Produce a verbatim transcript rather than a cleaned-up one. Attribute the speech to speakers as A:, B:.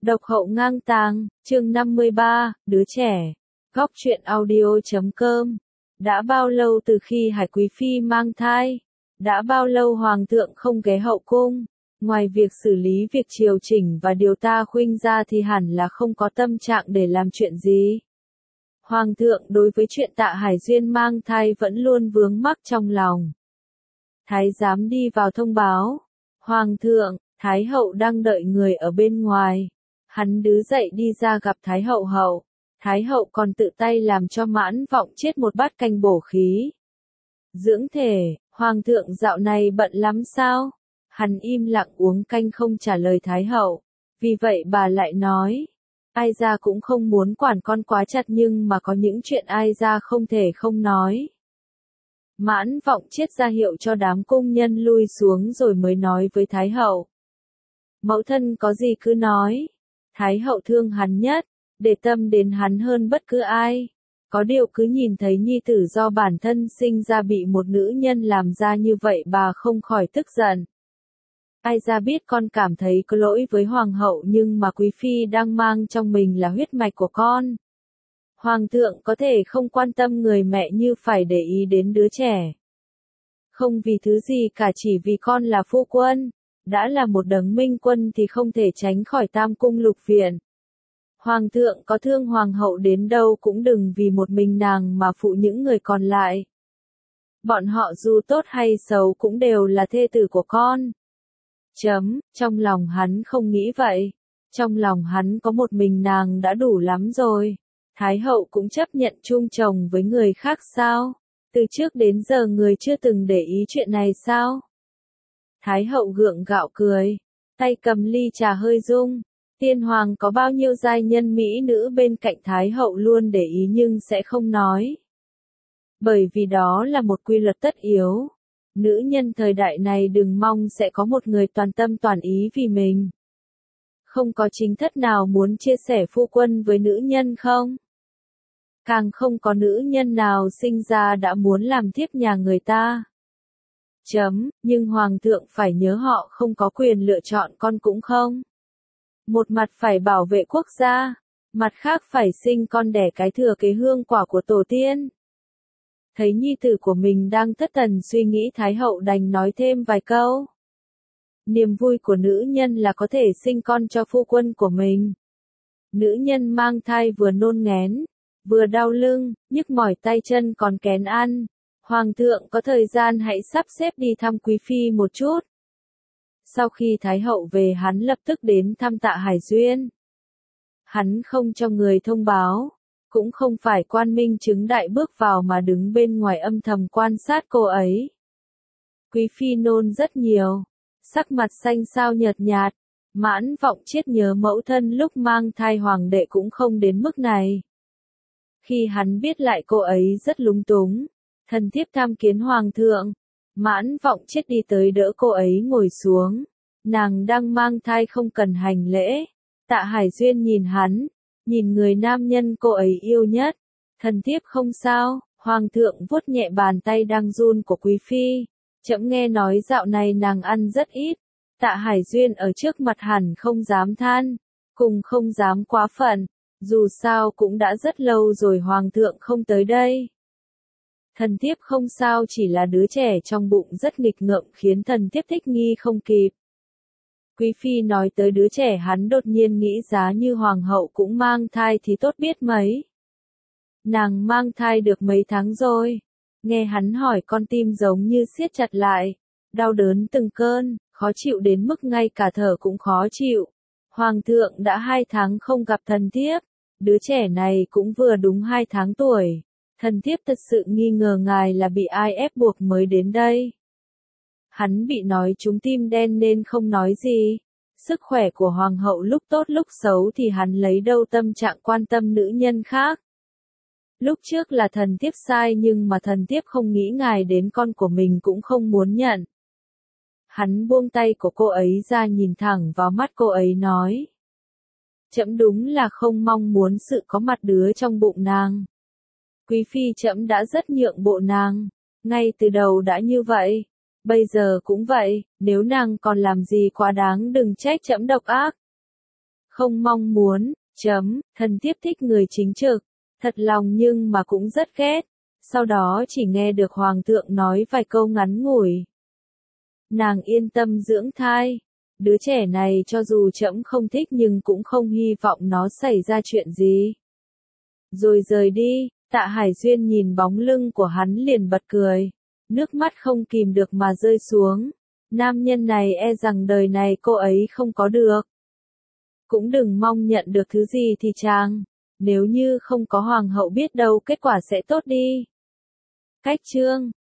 A: Độc hậu ngang tàng, chương năm mươi ba, đứa trẻ. Góc truyện audio chấm com. Đã bao lâu từ khi Hải Quý Phi mang thai? Đã bao lâu Hoàng thượng không ghé hậu cung? Ngoài việc xử lý việc triều chỉnh và điều ta khuynh ra thì hẳn là không có tâm trạng để làm chuyện gì. Hoàng thượng đối với chuyện Tạ Hải Duyên mang thai vẫn luôn vướng mắc trong lòng. Thái giám đi vào thông báo. Hoàng thượng, Thái hậu đang đợi người ở bên ngoài. Hắn đứng dậy đi ra gặp Thái hậu hậu. Thái hậu còn tự tay làm cho Mãn Vọng Chiết một bát canh bổ khí. Dưỡng thể, Hoàng thượng dạo này bận lắm sao? Hắn im lặng uống canh không trả lời Thái hậu. Vì vậy bà lại nói. Ai ra cũng không muốn quản con quá chặt nhưng mà có những chuyện ai ra không thể không nói. Mãn Vọng Chiết ra hiệu cho đám cung nhân lui xuống rồi mới nói với Thái hậu. Mẫu thân có gì cứ nói. Thái hậu thương hắn nhất, để tâm đến hắn hơn bất cứ ai. Có điều cứ nhìn thấy nhi tử do bản thân sinh ra bị một nữ nhân làm ra như vậy bà không khỏi tức giận. Ai ra biết con cảm thấy có lỗi với hoàng hậu nhưng mà quý phi đang mang trong mình là huyết mạch của con. Hoàng thượng có thể không quan tâm người mẹ như phải để ý đến đứa trẻ. Không vì thứ gì cả chỉ vì con là phu quân. Đã là một đấng minh quân thì không thể tránh khỏi tam cung lục viện. Hoàng thượng có thương hoàng hậu đến đâu cũng đừng vì một mình nàng mà phụ những người còn lại. Bọn họ dù tốt hay xấu cũng đều là thê tử của con. Chấm, trong lòng hắn không nghĩ vậy. Trong lòng hắn có một mình nàng đã đủ lắm rồi. Thái hậu cũng chấp nhận chung chồng với người khác sao? Từ trước đến giờ người chưa từng để ý chuyện này sao? Thái hậu gượng gạo cười, tay cầm ly trà hơi rung. Tiên hoàng có bao nhiêu giai nhân mỹ nữ bên cạnh Thái hậu luôn để ý nhưng sẽ không nói. Bởi vì đó là một quy luật tất yếu. Nữ nhân thời đại này đừng mong sẽ có một người toàn tâm toàn ý vì mình. Không có chính thất nào muốn chia sẻ phu quân với nữ nhân không? Càng không có nữ nhân nào sinh ra đã muốn làm thiếp nhà người ta. Chấm, nhưng hoàng thượng phải nhớ họ không có quyền lựa chọn con cũng không. Một mặt phải bảo vệ quốc gia, mặt khác phải sinh con đẻ cái thừa kế hương quả của tổ tiên. Thấy nhi tử của mình đang thất thần suy nghĩ Thái hậu đành nói thêm vài câu. Niềm vui của nữ nhân là có thể sinh con cho phu quân của mình. Nữ nhân mang thai vừa nôn nghén, vừa đau lưng, nhức mỏi tay chân còn kén ăn. Hoàng thượng có thời gian hãy sắp xếp đi thăm quý phi một chút. Sau khi Thái hậu về hắn lập tức đến thăm Tạ Hải Duyên. Hắn không cho người thông báo, cũng không phải quan minh chứng đại bước vào mà đứng bên ngoài âm thầm quan sát cô ấy. Quý phi nôn rất nhiều, sắc mặt xanh xao nhợt nhạt, Mãn Vọng Chiết nhớ mẫu thân lúc mang thai hoàng đệ cũng không đến mức này. Khi hắn biết lại cô ấy rất lúng túng. Thần thiếp tham kiến hoàng thượng. Mãn Vọng Chiết đi tới đỡ cô ấy ngồi xuống. Nàng đang mang thai không cần hành lễ. Tạ Hải Duyên nhìn hắn, nhìn người nam nhân cô ấy yêu nhất. Thần thiếp không sao, hoàng thượng vuốt nhẹ bàn tay đang run của quý phi. Trẫm nghe nói dạo này nàng ăn rất ít. Tạ Hải Duyên ở trước mặt hẳn không dám than, cùng không dám quá phận. Dù sao cũng đã rất lâu rồi hoàng thượng không tới đây. Thần thiếp không sao chỉ là đứa trẻ trong bụng rất nghịch ngợm khiến thần thiếp thích nghi không kịp. Quý phi nói tới đứa trẻ hắn đột nhiên nghĩ giá như hoàng hậu cũng mang thai thì tốt biết mấy. Nàng mang thai được mấy tháng rồi. Nghe hắn hỏi con tim giống như siết chặt lại. Đau đớn từng cơn, khó chịu đến mức ngay cả thở cũng khó chịu. Hoàng thượng đã hai tháng không gặp thần thiếp. Đứa trẻ này cũng vừa đúng hai tháng tuổi. Thần thiếp thật sự nghi ngờ ngài là bị ai ép buộc mới đến đây. Hắn bị nói trúng tim đen nên không nói gì. Sức khỏe của hoàng hậu lúc tốt lúc xấu thì hắn lấy đâu tâm trạng quan tâm nữ nhân khác. Lúc trước là thần thiếp sai nhưng mà thần thiếp không nghĩ ngài đến con của mình cũng không muốn nhận. Hắn buông tay của cô ấy ra nhìn thẳng vào mắt cô ấy nói. Trẫm đúng là không mong muốn sự có mặt đứa trong bụng nàng. Quý phi trẫm đã rất nhượng bộ nàng, ngay từ đầu đã như vậy, bây giờ cũng vậy, nếu nàng còn làm gì quá đáng đừng trách trẫm độc ác. Không mong muốn, chấm, thần thiếp thích người chính trực, thật lòng nhưng mà cũng rất ghét. Sau đó chỉ nghe được hoàng thượng nói vài câu ngắn ngủi. Nàng yên tâm dưỡng thai. Đứa trẻ này cho dù trẫm không thích nhưng cũng không hy vọng nó xảy ra chuyện gì. Rồi rời đi, Tạ Hải Duyên nhìn bóng lưng của hắn liền bật cười. Nước mắt không kìm được mà rơi xuống. Nam nhân này e rằng đời này cô ấy không có được. Cũng đừng mong nhận được thứ gì thì chàng. Nếu như không có hoàng hậu biết đâu kết quả sẽ tốt đi. Cách chương